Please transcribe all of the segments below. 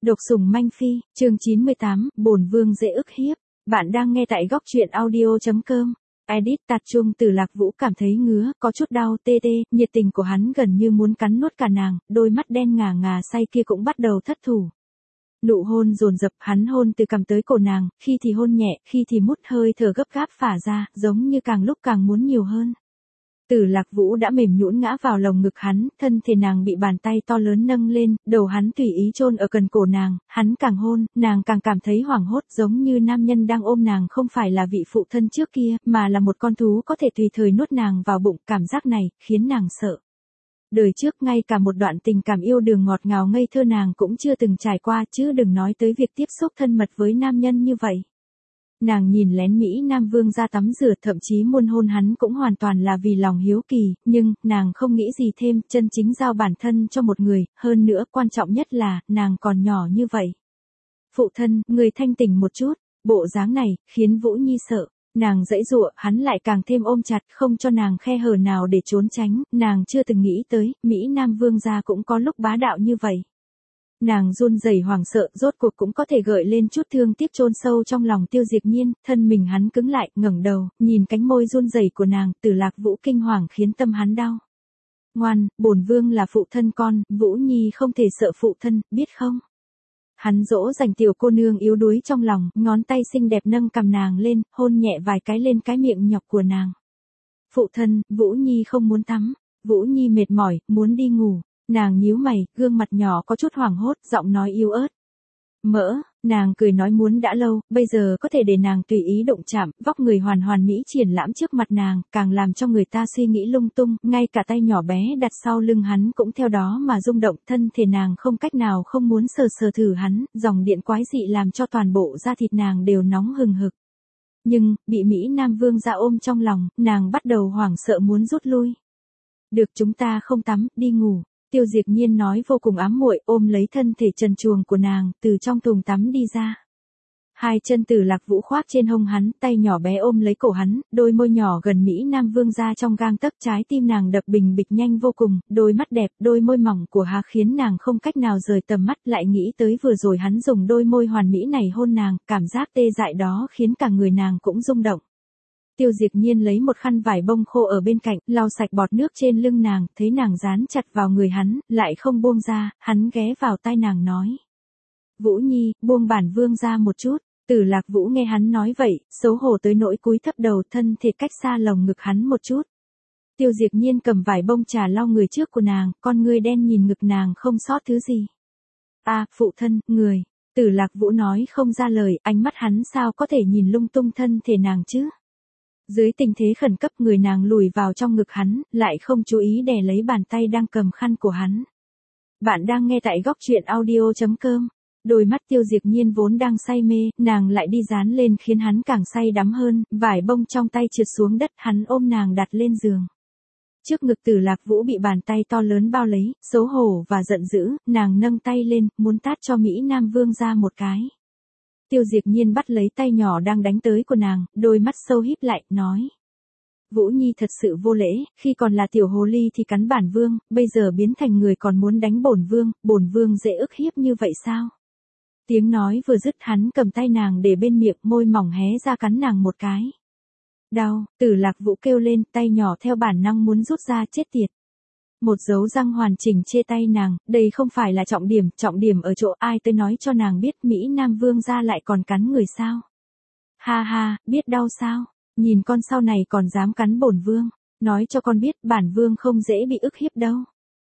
Độc sủng manh phi, chương 98, bổn vương dễ ức hiếp. Bạn đang nghe tại góc truyện audio.com. Edit tạt chung Từ Lạc Vũ cảm thấy ngứa, có chút đau tê tê, nhiệt tình của hắn gần như muốn cắn nuốt cả nàng, đôi mắt đen ngà ngà say kia cũng bắt đầu thất thủ. Nụ hôn dồn dập, hắn hôn từ cằm tới cổ nàng, khi thì hôn nhẹ, khi thì mút hơi thở gấp gáp phả ra, giống như càng lúc càng muốn nhiều hơn. Từ Lạc Vũ đã mềm nhũn ngã vào lồng ngực hắn, thân thể nàng bị bàn tay to lớn nâng lên, đầu hắn tùy ý chôn ở gần cổ nàng, hắn càng hôn, nàng càng cảm thấy hoảng hốt, giống như nam nhân đang ôm nàng không phải là vị phụ thân trước kia, mà là một con thú có thể tùy thời nuốt nàng vào bụng, cảm giác này khiến nàng sợ. Đời trước ngay cả một đoạn tình cảm yêu đương ngọt ngào ngây thơ nàng cũng chưa từng trải qua, chứ đừng nói tới việc tiếp xúc thân mật với nam nhân như vậy. Nàng nhìn lén Mỹ Nam Vương ra tắm rửa, thậm chí muốn hôn hắn cũng hoàn toàn là vì lòng hiếu kỳ, nhưng, nàng không nghĩ gì thêm, chân chính giao bản thân cho một người, hơn nữa quan trọng nhất là, nàng còn nhỏ như vậy. Phụ thân, người thanh tỉnh một chút, bộ dáng này, khiến Vũ Nhi sợ, nàng giãy giụa, hắn lại càng thêm ôm chặt, không cho nàng khe hở nào để trốn tránh, nàng chưa từng nghĩ tới, Mỹ Nam Vương gia cũng có lúc bá đạo như vậy. Nàng run rẩy hoảng sợ, rốt cuộc cũng có thể gợi lên chút thương tiếc chôn sâu trong lòng Tiêu Diệp Nhiên, thân mình hắn cứng lại, ngẩng đầu, nhìn cánh môi run rẩy của nàng, Từ Lạc Vũ kinh hoàng khiến tâm hắn đau. Ngoan, bổn vương là phụ thân con, Vũ Nhi không thể sợ phụ thân, biết không? Hắn dỗ dành tiểu cô nương yếu đuối trong lòng, ngón tay xinh đẹp nâng cằm nàng lên, hôn nhẹ vài cái lên cái miệng nhọc của nàng. Phụ thân, Vũ Nhi không muốn tắm, Vũ Nhi mệt mỏi, muốn đi ngủ. Nàng nhíu mày, gương mặt nhỏ có chút hoảng hốt, giọng nói yếu ớt. Mỡ, nàng cười nói muốn đã lâu, bây giờ có thể để nàng tùy ý động chạm, vóc người hoàn hoàn mỹ triển lãm trước mặt nàng, càng làm cho người ta suy nghĩ lung tung, ngay cả tay nhỏ bé đặt sau lưng hắn cũng theo đó mà rung động, thân thể nàng không cách nào không muốn sờ sờ thử hắn, dòng điện quái dị làm cho toàn bộ da thịt nàng đều nóng hừng hực. Nhưng, bị Mỹ Nam Vương ra ôm trong lòng, nàng bắt đầu hoảng sợ muốn rút lui. Được, chúng ta không tắm, đi ngủ. Tiêu Diệp Nhiên nói vô cùng ám muội, ôm lấy thân thể trần truồng của nàng, từ trong thùng tắm đi ra. Hai chân Từ Lạc Vũ khoác trên hông hắn, tay nhỏ bé ôm lấy cổ hắn, đôi môi nhỏ gần Mỹ Nam Vương ra trong gang tấc, trái tim nàng đập bình bịch nhanh vô cùng, đôi mắt đẹp, đôi môi mỏng của hắn khiến nàng không cách nào rời tầm mắt, lại nghĩ tới vừa rồi hắn dùng đôi môi hoàn mỹ này hôn nàng, cảm giác tê dại đó khiến cả người nàng cũng rung động. Tiêu Diệp Nhiên lấy một khăn vải bông khô ở bên cạnh, lau sạch bọt nước trên lưng nàng, thấy nàng dán chặt vào người hắn, lại không buông ra, hắn ghé vào tai nàng nói. Vũ Nhi, buông bản vương ra một chút. Từ Lạc Vũ nghe hắn nói vậy, xấu hổ tới nỗi cúi thấp đầu, thân thể cách xa lồng ngực hắn một chút. Tiêu Diệp Nhiên cầm vải bông trà lau người trước của nàng, con ngươi đen nhìn ngực nàng không sót thứ gì. Phụ thân, người. Từ Lạc Vũ nói không ra lời, ánh mắt hắn sao có thể nhìn lung tung thân thể nàng chứ? Dưới tình thế khẩn cấp, người nàng lùi vào trong ngực hắn, lại không chú ý đè lấy bàn tay đang cầm khăn của hắn. Bạn đang nghe tại góc truyện audio.com. Đôi mắt Tiêu Diệp Nhiên vốn đang say mê, nàng lại đi dán lên khiến hắn càng say đắm hơn, vải bông trong tay trượt xuống đất, hắn ôm nàng đặt lên giường. Trước ngực Từ Lạc Vũ bị bàn tay to lớn bao lấy, xấu hổ và giận dữ, nàng nâng tay lên, muốn tát cho Mỹ Nam Vương ra một cái. Tiêu Diệp Nhiên bắt lấy tay nhỏ đang đánh tới của nàng, đôi mắt sâu híp lại, nói. Vũ Nhi thật sự vô lễ, khi còn là tiểu hồ ly thì cắn bản vương, bây giờ biến thành người còn muốn đánh bổn vương dễ ức hiếp như vậy sao? Tiếng nói vừa dứt, hắn cầm tay nàng để bên miệng, môi mỏng hé ra cắn nàng một cái. Đau, Từ Lạc Vũ kêu lên, tay nhỏ theo bản năng muốn rút ra, chết tiệt. Một dấu răng hoàn chỉnh chê tay nàng, đây không phải là trọng điểm ở chỗ ai tới nói cho nàng biết Mỹ Nam Vương gia lại còn cắn người sao. Ha ha, biết đau sao, nhìn con sau này còn dám cắn bổn vương, nói cho con biết bản vương không dễ bị ức hiếp đâu.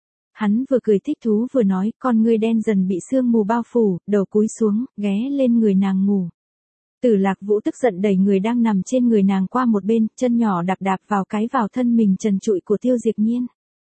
Hắn vừa cười thích thú vừa nói, con ngươi đen dần bị sương mù bao phủ, đầu cúi xuống, ghé lên người nàng ngủ. Từ Lạc Vũ tức giận đẩy người đang nằm trên người nàng qua một bên, chân nhỏ đạp vào thân mình trần trụi của Tiêu Diệp Nhiên.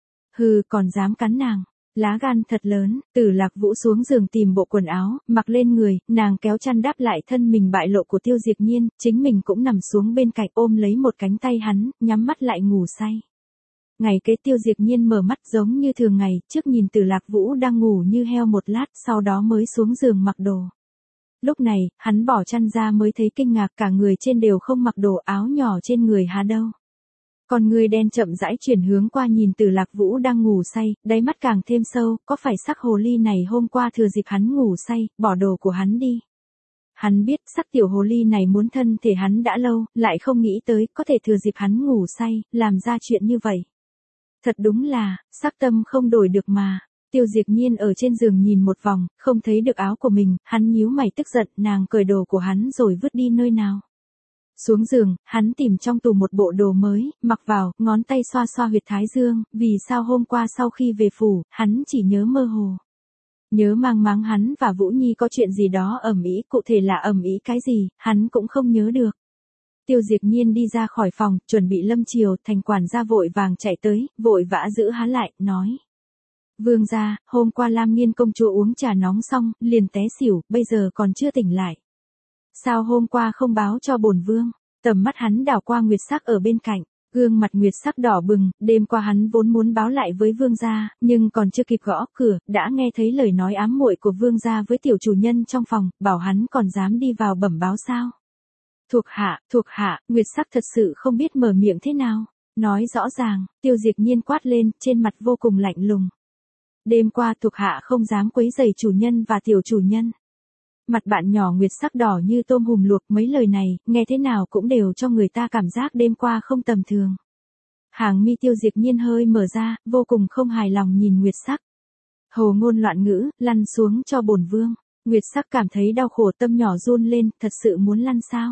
Hừ, còn dám cắn nàng, lá gan thật lớn. Từ Lạc Vũ xuống giường tìm bộ quần áo, mặc lên người, nàng kéo chăn đáp lại thân mình bại lộ của Tiêu Diệp Nhiên, chính mình cũng nằm xuống bên cạnh ôm lấy một cánh tay hắn, nhắm mắt lại ngủ say. Ngày kế Tiêu Diệp Nhiên mở mắt giống như thường ngày, trước nhìn Từ Lạc Vũ đang ngủ như heo một lát, sau đó mới xuống giường mặc đồ. Lúc này, hắn bỏ chăn ra mới thấy kinh ngạc, cả người trên đều không mặc đồ, áo nhỏ trên người há đâu. Con người đen chậm rãi chuyển hướng qua nhìn Từ Lạc Vũ đang ngủ say, đáy mắt càng thêm sâu, có phải sắc hồ ly này hôm qua thừa dịp hắn ngủ say, bỏ đồ của hắn đi. Hắn biết sắc tiểu hồ ly này muốn thân thể hắn đã lâu, lại không nghĩ tới có thể thừa dịp hắn ngủ say, làm ra chuyện như vậy. Thật đúng là, sắc tâm không đổi được mà. Tiêu Diệp Nhiên ở trên giường nhìn một vòng, không thấy được áo của mình, hắn nhíu mày tức giận, nàng cởi đồ của hắn rồi vứt đi nơi nào. Xuống giường, hắn tìm trong tủ một bộ đồ mới, mặc vào, ngón tay xoa xoa huyệt thái dương, vì sao hôm qua sau khi về phủ, hắn chỉ nhớ mơ hồ. Nhớ mang máng hắn và Vũ Nhi có chuyện gì đó ầm ĩ, cụ thể là ầm ĩ cái gì, hắn cũng không nhớ được. Tiêu Diệp Nhiên đi ra khỏi phòng, chuẩn bị lâm chiều, Thành quản gia vội vàng chạy tới, vội vã giữ hắn lại, nói. Vương gia, hôm qua Lam Nghiên công chúa uống trà nóng xong, liền té xỉu, bây giờ còn chưa tỉnh lại. Sao hôm qua không báo cho bổn vương? Tầm mắt hắn đảo qua Nguyệt Sắc ở bên cạnh, gương mặt Nguyệt Sắc đỏ bừng, đêm qua hắn vốn muốn báo lại với vương gia, nhưng còn chưa kịp gõ cửa, đã nghe thấy lời nói ám muội của vương gia với tiểu chủ nhân trong phòng, bảo hắn còn dám đi vào bẩm báo sao? Thuộc hạ, Nguyệt Sắc thật sự không biết mở miệng thế nào, nói rõ ràng, Tiêu Diệp Nhiên quát lên, trên mặt vô cùng lạnh lùng. Đêm qua thuộc hạ không dám quấy rầy chủ nhân và tiểu chủ nhân. Mặt bạn nhỏ Nguyệt Sắc đỏ như tôm hùm luộc, mấy lời này, nghe thế nào cũng đều cho người ta cảm giác đêm qua không tầm thường. Hàng mi Tiêu Diệp Nhiên hơi mở ra, vô cùng không hài lòng nhìn Nguyệt Sắc. Hồ ngôn loạn ngữ, lăn xuống cho bổn vương. Nguyệt Sắc cảm thấy đau khổ, tâm nhỏ run lên, thật sự muốn lăn sao?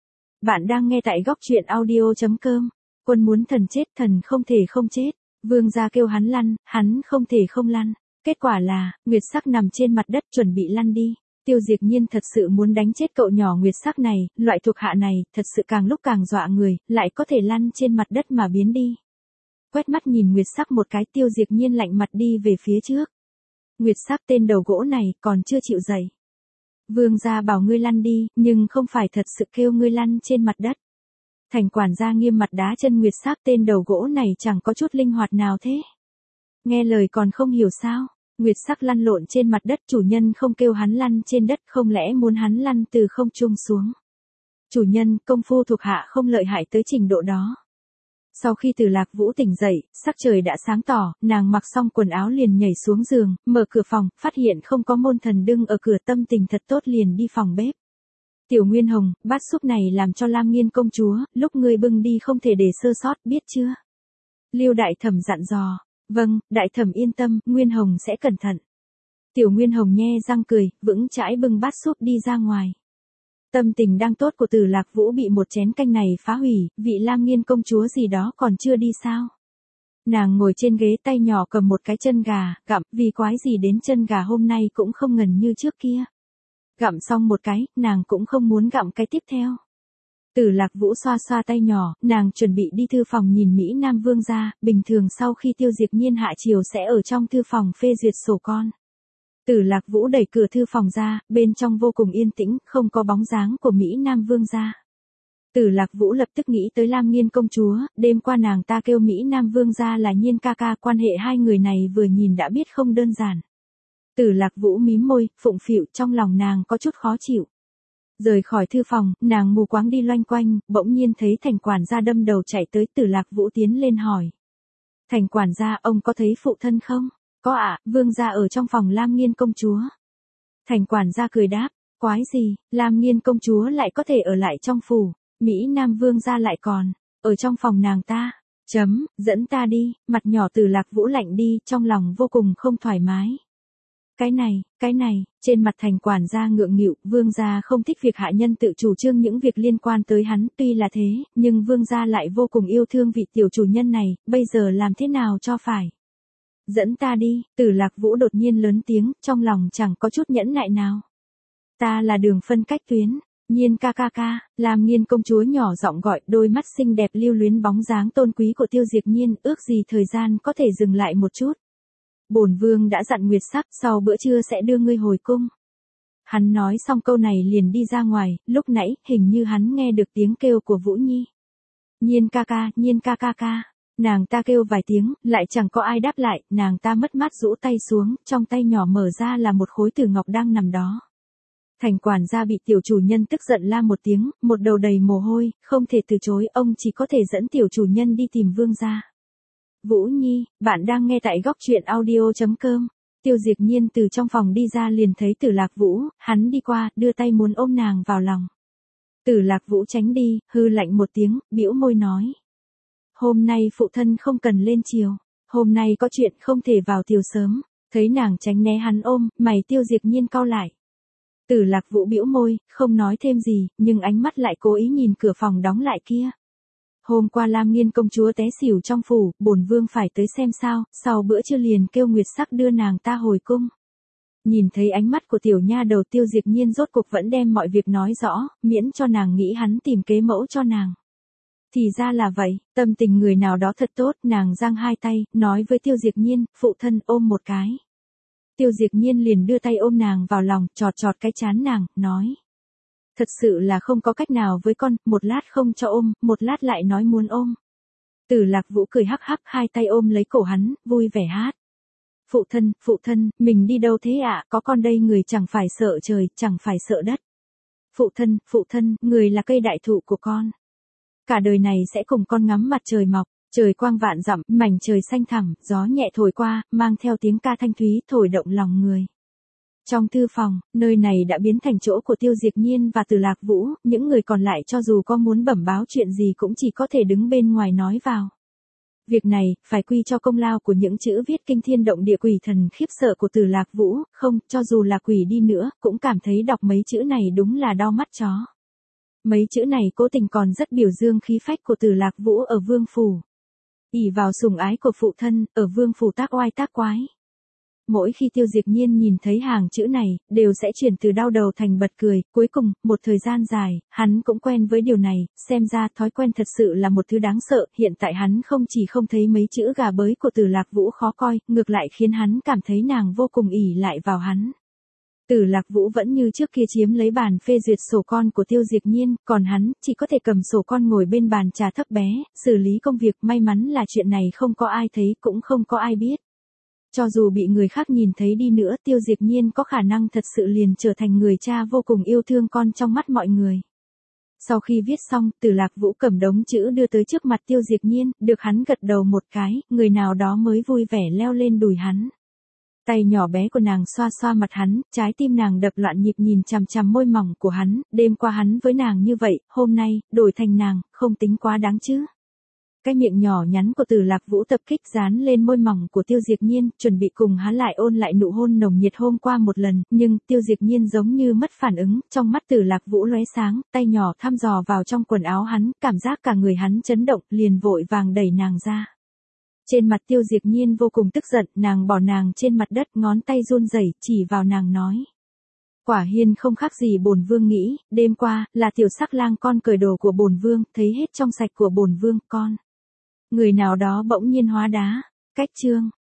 Bạn đang nghe tại góc truyện audio.com. Quân muốn thần chết, thần không thể không chết. Vương gia kêu hắn lăn, hắn không thể không lăn. Kết quả là, Nguyệt Sắc nằm trên mặt đất chuẩn bị lăn đi. Tiêu Diệp Nhiên thật sự muốn đánh chết cậu nhỏ Nguyệt Sắc này, loại thuộc hạ này, thật sự càng lúc càng dọa người, lại có thể lăn trên mặt đất mà biến đi. Quét mắt nhìn Nguyệt Sắc một cái, Tiêu Diệp Nhiên lạnh mặt đi về phía trước. Nguyệt Sắc tên đầu gỗ này, còn chưa chịu dậy. Vương gia bảo ngươi lăn đi, nhưng không phải thật sự kêu ngươi lăn trên mặt đất. Thành quản gia nghiêm mặt đá chân Nguyệt Sắc, tên đầu gỗ này chẳng có chút linh hoạt nào thế. Nghe lời còn không hiểu sao? Nguyệt Sắc lăn lộn trên mặt đất, chủ nhân không kêu hắn lăn trên đất, không lẽ muốn hắn lăn từ không trung xuống. Chủ nhân, công phu thuộc hạ không lợi hại tới trình độ đó. Sau khi Từ Lạc Vũ tỉnh dậy, sắc trời đã sáng tỏ, nàng mặc xong quần áo liền nhảy xuống giường, mở cửa phòng, phát hiện không có môn thần đưng ở cửa, tâm tình thật tốt liền đi phòng bếp. Tiểu Nguyên Hồng, bát súp này làm cho Lam Nghiên công chúa, lúc ngươi bưng đi không thể để sơ sót, biết chưa? Liêu đại thẩm dặn dò. Vâng, đại thẩm yên tâm, Nguyên Hồng sẽ cẩn thận. Tiểu Nguyên Hồng nhe răng cười, vững chãi bưng bát súp đi ra ngoài. Tâm tình đang tốt của Từ Lạc Vũ bị một chén canh này phá hủy, vị Lam Nghiên công chúa gì đó còn chưa đi sao? Nàng ngồi trên ghế, tay nhỏ cầm một cái chân gà, gặm, vì quái gì đến chân gà hôm nay cũng không ngần như trước kia. Gặm xong một cái, nàng cũng không muốn gặm cái tiếp theo. Từ Lạc Vũ xoa xoa tay nhỏ, nàng chuẩn bị đi thư phòng nhìn Mỹ Nam Vương gia, bình thường sau khi Tiêu Diệp Nhiên hạ chiều sẽ ở trong thư phòng phê duyệt sổ con. Từ Lạc Vũ đẩy cửa thư phòng ra, bên trong vô cùng yên tĩnh, không có bóng dáng của Mỹ Nam Vương gia. Từ Lạc Vũ lập tức nghĩ tới Lam Nghiên công chúa, đêm qua nàng ta kêu Mỹ Nam Vương gia là Nhiên ca ca, quan hệ hai người này vừa nhìn đã biết không đơn giản. Từ Lạc Vũ mím môi, phụng phịu, trong lòng nàng có chút khó chịu. Rời khỏi thư phòng, nàng mù quáng đi loanh quanh, bỗng nhiên thấy Thành quản gia đâm đầu chạy tới, Từ Lạc Vũ tiến lên hỏi. Thành quản gia, ông có thấy phụ thân không? Có ạ, vương gia ở trong phòng Lam Nghiên công chúa. Thành quản gia cười đáp, quái gì, Lam Nghiên công chúa lại có thể ở lại trong phủ, Mỹ Nam vương gia lại còn, ở trong phòng nàng ta. Dẫn ta đi, mặt nhỏ Từ Lạc Vũ lạnh đi, trong lòng vô cùng không thoải mái. Cái này, trên mặt Thành quản gia ngượng nghịu, vương gia không thích việc hạ nhân tự chủ trương những việc liên quan tới hắn, tuy là thế, nhưng vương gia lại vô cùng yêu thương vị tiểu chủ nhân này, bây giờ làm thế nào cho phải. Dẫn ta đi, Từ Lạc Vũ đột nhiên lớn tiếng, trong lòng chẳng có chút nhẫn nại nào. Ta là Đường phân cách tuyến, Nhiên ca ca ca, Lam Nghiên công chúa nhỏ giọng gọi, đôi mắt xinh đẹp lưu luyến bóng dáng tôn quý của Tiêu Diệp Nhiên, ước gì thời gian có thể dừng lại một chút. Bổn vương đã dặn Nguyệt Sắc, sau bữa trưa sẽ đưa ngươi hồi cung. Hắn nói xong câu này liền đi ra ngoài, lúc nãy, hình như hắn nghe được tiếng kêu của Vũ Nhi. Nhiên ca ca, nàng ta kêu vài tiếng, lại chẳng có ai đáp lại, nàng ta mất mát rũ tay xuống, trong tay nhỏ mở ra là một khối tử ngọc đang nằm đó. Thành quản gia bị tiểu chủ nhân tức giận la một tiếng, một đầu đầy mồ hôi, không thể từ chối, ông chỉ có thể dẫn tiểu chủ nhân đi tìm vương gia. Vũ Nhi, bạn đang nghe tại góc truyện audio.com. Tiêu Diệp Nhiên từ trong phòng đi ra liền thấy Tử Lạc Vũ, hắn đi qua, đưa tay muốn ôm nàng vào lòng. Tử Lạc Vũ tránh đi, hư lạnh một tiếng, bĩu môi nói. Hôm nay phụ thân không cần lên chiều, hôm nay có chuyện không thể vào tiều sớm, thấy nàng tránh né hắn ôm, mày Tiêu Diệp Nhiên cau lại. Tử Lạc Vũ bĩu môi, không nói thêm gì, nhưng ánh mắt lại cố ý nhìn cửa phòng đóng lại kia. Hôm qua Lam Nghiên công chúa té xỉu trong phủ, bổn vương phải tới xem sao, sau bữa trưa liền kêu Nguyệt Sắc đưa nàng ta hồi cung. Nhìn thấy ánh mắt của tiểu nha đầu Tiêu Diệp Nhiên rốt cuộc vẫn đem mọi việc nói rõ, miễn cho nàng nghĩ hắn tìm kế mẫu cho nàng. Thì ra là vậy, tâm tình người nào đó thật tốt, nàng giang hai tay, nói với Tiêu Diệp Nhiên, phụ thân ôm một cái. Tiêu Diệp Nhiên liền đưa tay ôm nàng vào lòng, chọt chọt cái trán nàng, nói. Thật sự là không có cách nào với con, một lát không cho ôm, một lát lại nói muốn ôm. Tử Lạc Vũ cười hắc hắc, hai tay ôm lấy cổ hắn, vui vẻ hát. Phụ thân, mình đi đâu thế ạ, có con đây người chẳng phải sợ trời, chẳng phải sợ đất. Phụ thân, người là cây đại thụ của con. Cả đời này sẽ cùng con ngắm mặt trời mọc, trời quang vạn dặm, mảnh trời xanh thẳm, gió nhẹ thổi qua, mang theo tiếng ca thanh thúy thổi động lòng người. Trong thư phòng, nơi này đã biến thành chỗ của Tiêu Diệp Nhiên và Tử Lạc Vũ, những người còn lại cho dù có muốn bẩm báo chuyện gì cũng chỉ có thể đứng bên ngoài nói vào. Việc này, phải quy cho công lao của những chữ viết kinh thiên động địa quỷ thần khiếp sợ của Tử Lạc Vũ, không, cho dù là quỷ đi nữa, cũng cảm thấy đọc mấy chữ này đúng là đau mắt chó. Mấy chữ này cố tình còn rất biểu dương khí phách của Tử Lạc Vũ ở vương phủ. Ỷ vào sủng ái của phụ thân, ở vương phủ tác oai tác quái. Mỗi khi Tiêu Diệp Nhiên nhìn thấy hàng chữ này, đều sẽ chuyển từ đau đầu thành bật cười, cuối cùng, một thời gian dài, hắn cũng quen với điều này, xem ra thói quen thật sự là một thứ đáng sợ, hiện tại hắn không chỉ không thấy mấy chữ gà bới của Tử Lạc Vũ khó coi, ngược lại khiến hắn cảm thấy nàng vô cùng ỷ lại vào hắn. Tử Lạc Vũ vẫn như trước kia chiếm lấy bàn phê duyệt sổ con của Tiêu Diệp Nhiên, còn hắn, chỉ có thể cầm sổ con ngồi bên bàn trà thấp bé, xử lý công việc, may mắn là chuyện này không có ai thấy, cũng không có ai biết. Cho dù bị người khác nhìn thấy đi nữa, Tiêu Diệp Nhiên có khả năng thật sự liền trở thành người cha vô cùng yêu thương con trong mắt mọi người. Sau khi viết xong, Tử Lạc Vũ cầm đống chữ đưa tới trước mặt Tiêu Diệp Nhiên, được hắn gật đầu một cái, người nào đó mới vui vẻ leo lên đùi hắn. Tay nhỏ bé của nàng xoa xoa mặt hắn, trái tim nàng đập loạn nhịp nhìn chằm chằm môi mỏng của hắn, đêm qua hắn với nàng như vậy, hôm nay, đổi thành nàng, không tính quá đáng chứ. Cái miệng nhỏ nhắn của Tử Lạc Vũ tập kích dán lên môi mỏng của Tiêu Diệp Nhiên, chuẩn bị cùng hắn lại ôn lại nụ hôn nồng nhiệt hôm qua một lần, nhưng Tiêu Diệp Nhiên giống như mất phản ứng, trong mắt Tử Lạc Vũ lóe sáng, tay nhỏ thăm dò vào trong quần áo hắn, cảm giác cả người hắn chấn động, liền vội vàng đẩy nàng ra. Trên mặt Tiêu Diệp Nhiên vô cùng tức giận, nàng bỏ nàng trên mặt đất, ngón tay run rẩy chỉ vào nàng nói. Quả hiên không khác gì bổn vương nghĩ, đêm qua, là tiểu sắc lang con cởi đồ của bổn vương, thấy hết trong sạch của bổn vương, con. Người nào đó bỗng nhiên hóa đá. Cách chương.